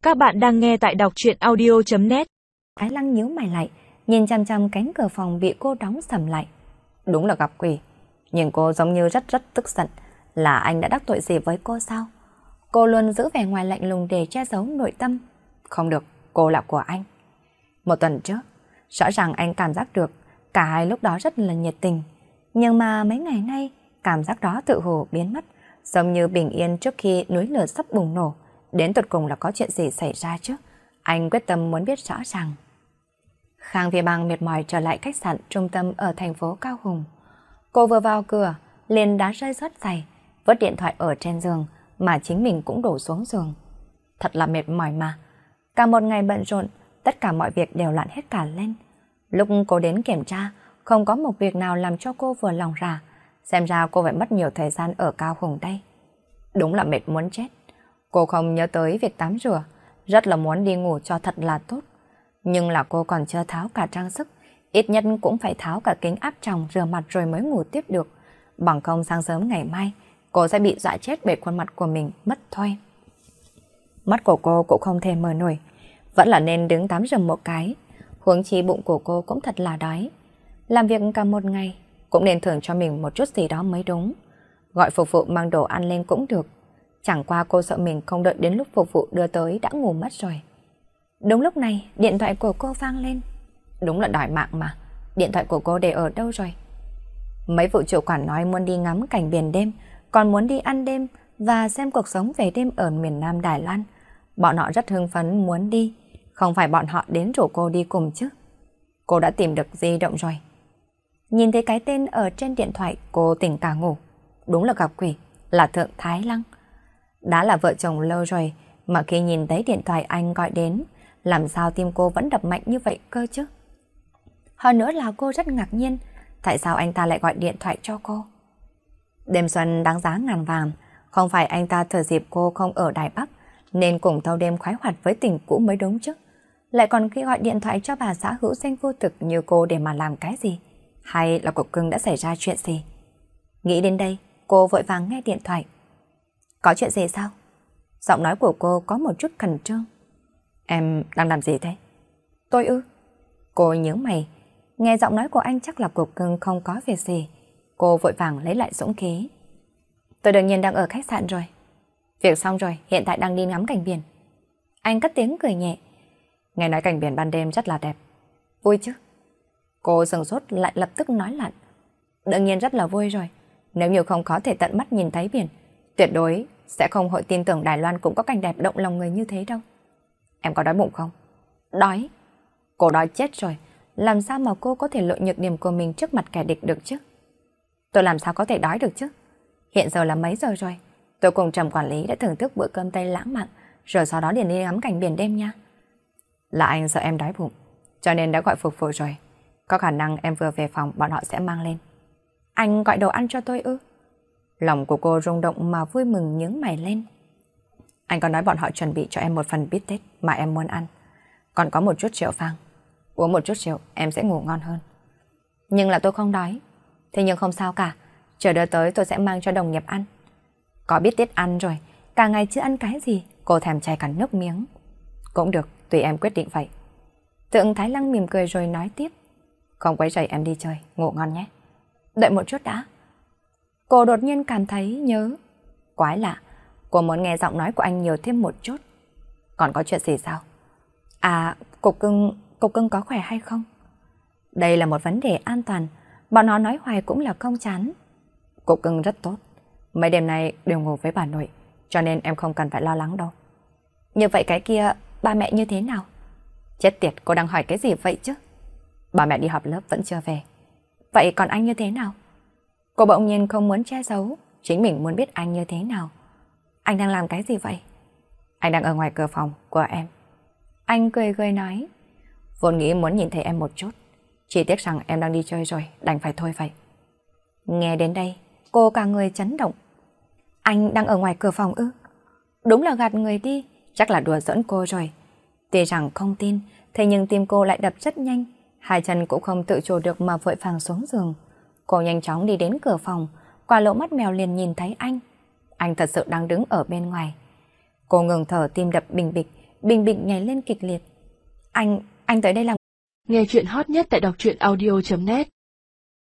Các bạn đang nghe tại đọc truyện audio.net. Thái Lăng nhíu mày lại, nhìn chằm chằm cánh cửa phòng bị cô đóng sầm lại. Đúng là gặp quỷ, nhưng cô giống như rất tức giận. Là anh đã đắc tội gì với cô sao? Cô luôn giữ vẻ ngoài lạnh lùng để che giấu nội tâm. Không được, cô là của anh. Một tuần trước, rõ ràng anh cảm giác được cả hai lúc đó rất là nhiệt tình. Nhưng mà mấy ngày nay, cảm giác đó tự hồ biến mất, giống như bình yên trước khi núi lửa sắp bùng nổ. Đến tột cùng là có chuyện gì xảy ra chứ? Anh quyết tâm muốn biết rõ ràng. Khang Phi Bang mệt mỏi trở lại khách sạn trung tâm ở thành phố Cao Hùng. Cô vừa vào cửa, liền đá rơi rớt giày, vứt điện thoại ở trên giường, mà chính mình cũng đổ xuống giường. Thật là mệt mỏi mà. Cả một ngày bận rộn, tất cả mọi việc đều loạn hết cả lên. Lúc cô đến kiểm tra, không có một việc nào làm cho cô vừa lòng ra. Xem ra cô phải mất nhiều thời gian ở Cao Hùng đây. Đúng là mệt muốn chết. Cô không nhớ tới việc tắm rửa, rất là muốn đi ngủ cho thật là tốt. Nhưng là cô còn chưa tháo cả trang sức, ít nhất cũng phải tháo cả kính áp tròng rửa mặt rồi mới ngủ tiếp được. Bằng không sáng sớm ngày mai, cô sẽ bị dọa chết bởi khuôn mặt của mình mất thôi. Mắt của cô cũng không thể mở nổi, vẫn là nên đứng tắm rửa một cái. Huống chi bụng của cô cũng thật là đói. Làm việc cả một ngày, cũng nên thưởng cho mình một chút gì đó mới đúng. Gọi phục vụ mang đồ ăn lên cũng được. Chẳng qua cô sợ mình không đợi đến lúc phục vụ đưa tới đã ngủ mất rồi. Đúng lúc này, điện thoại của cô vang lên. Đúng là đòi mạng mà. Điện thoại của cô để ở đâu rồi? Mấy vụ chủ quản nói muốn đi ngắm cảnh biển đêm, còn muốn đi ăn đêm và xem cuộc sống về đêm ở miền Nam Đài Loan. Bọn họ rất hưng phấn muốn đi. Không phải bọn họ đến rủ cô đi cùng chứ. Cô đã tìm được di động rồi. Nhìn thấy cái tên ở trên điện thoại, cô tỉnh cả ngủ. Đúng là gặp quỷ, là Thượng Thái Lăng. Đã là vợ chồng lâu rồi, mà khi nhìn thấy điện thoại anh gọi đến, làm sao tim cô vẫn đập mạnh như vậy cơ chứ? Hơn nữa là cô rất ngạc nhiên, tại sao anh ta lại gọi điện thoại cho cô? Đêm xuân đáng giá ngàn vàng, không phải anh ta thừa dịp cô không ở Đài Bắc, nên cùng thâu đêm khoái hoạt với tình cũ mới đúng chứ? Lại còn khi gọi điện thoại cho bà xã hữu danh vô thực như cô để mà làm cái gì? Hay là cuộc cưng đã xảy ra chuyện gì? Nghĩ đến đây, cô vội vàng nghe điện thoại. Có chuyện gì sao? Giọng nói của cô có một chút khẩn trương. Em đang làm gì thế? Tôi ư? Cô nhớ mày. Nghe giọng nói của anh chắc là cuộc cưng không có việc gì. Cô vội vàng lấy lại dũng khí. Tôi đương nhiên đang ở khách sạn rồi. Việc xong rồi, hiện tại đang đi ngắm cảnh biển. Anh cất tiếng cười nhẹ. Nghe nói cảnh biển ban đêm rất là đẹp. Vui chứ? Cô sửng sốt lại lập tức nói lặn. Đương nhiên rất là vui rồi. Nếu như không có thể tận mắt nhìn thấy biển, tuyệt đối sẽ không hội tin tưởng Đài Loan cũng có cảnh đẹp động lòng người như thế đâu. Em có đói bụng không? Đói? Cô đói chết rồi. Làm sao mà cô có thể lộ nhược điểm của mình trước mặt kẻ địch được chứ? Tôi làm sao có thể đói được chứ? Hiện giờ là mấy giờ rồi? Tôi cùng Trầm quản lý đã thưởng thức bữa cơm Tây lãng mạn, rồi sau đó liền đi ngắm cảnh biển đêm nha. Là anh sợ em đói bụng, cho nên đã gọi phục vụ rồi. Có khả năng em vừa về phòng bọn họ sẽ mang lên. Anh gọi đồ ăn cho tôi ư? Lòng của cô rung động mà vui mừng nhướng mày lên. Anh còn nói bọn họ chuẩn bị cho em một phần bít tết mà em muốn ăn. Còn có một chút rượu vang. Uống một chút rượu em sẽ ngủ ngon hơn. Nhưng là tôi không đói. Thế nhưng không sao cả. Chờ đợi tới tôi sẽ mang cho đồng nghiệp ăn. Có bít tết ăn rồi. Cả ngày chưa ăn cái gì. Cô thèm chảy cả nước miếng. Cũng được, tùy em quyết định vậy. Thượng Thái Lăng mỉm cười rồi nói tiếp. Không quấy rầy em đi chơi, ngủ ngon nhé. Đợi một chút đã. Cô đột nhiên cảm thấy nhớ. Quái lạ, cô muốn nghe giọng nói của anh nhiều thêm một chút. Còn có chuyện gì sao? À, cục cưng có khỏe hay không? Đây là một vấn đề an toàn, bọn họ nói hoài cũng là không chán. Cục cưng rất tốt, mấy đêm nay đều ngủ với bà nội, cho nên em không cần phải lo lắng đâu. Như vậy cái kia, ba mẹ như thế nào? Chết tiệt, cô đang hỏi cái gì vậy chứ? Bà mẹ đi học lớp vẫn chưa về. Vậy còn anh như thế nào? Cô bỗng nhiên không muốn che giấu, chính mình muốn biết anh như thế nào. Anh đang làm cái gì vậy? Anh đang ở ngoài cửa phòng của em. Anh cười nói. Vốn nghĩ muốn nhìn thấy em một chút, chỉ tiếc rằng em đang đi chơi rồi, đành phải thôi vậy. Nghe đến đây, cô cả người chấn động. Anh đang ở ngoài cửa phòng ư? Đúng là gạt người đi, chắc là đùa giỡn cô rồi. Tuy rằng không tin, thế nhưng tim cô lại đập rất nhanh, hai chân cũng không tự chủ được mà vội vàng xuống giường. Cô nhanh chóng đi đến cửa phòng, qua lỗ mắt mèo liền nhìn thấy anh. Anh thật sự đang đứng ở bên ngoài. Cô ngừng thở, tim đập bình bịch, Bình Bình nhảy lên kịch liệt. Anh tới đây làm... Nghe chuyện hot nhất tại đọc truyện audio.net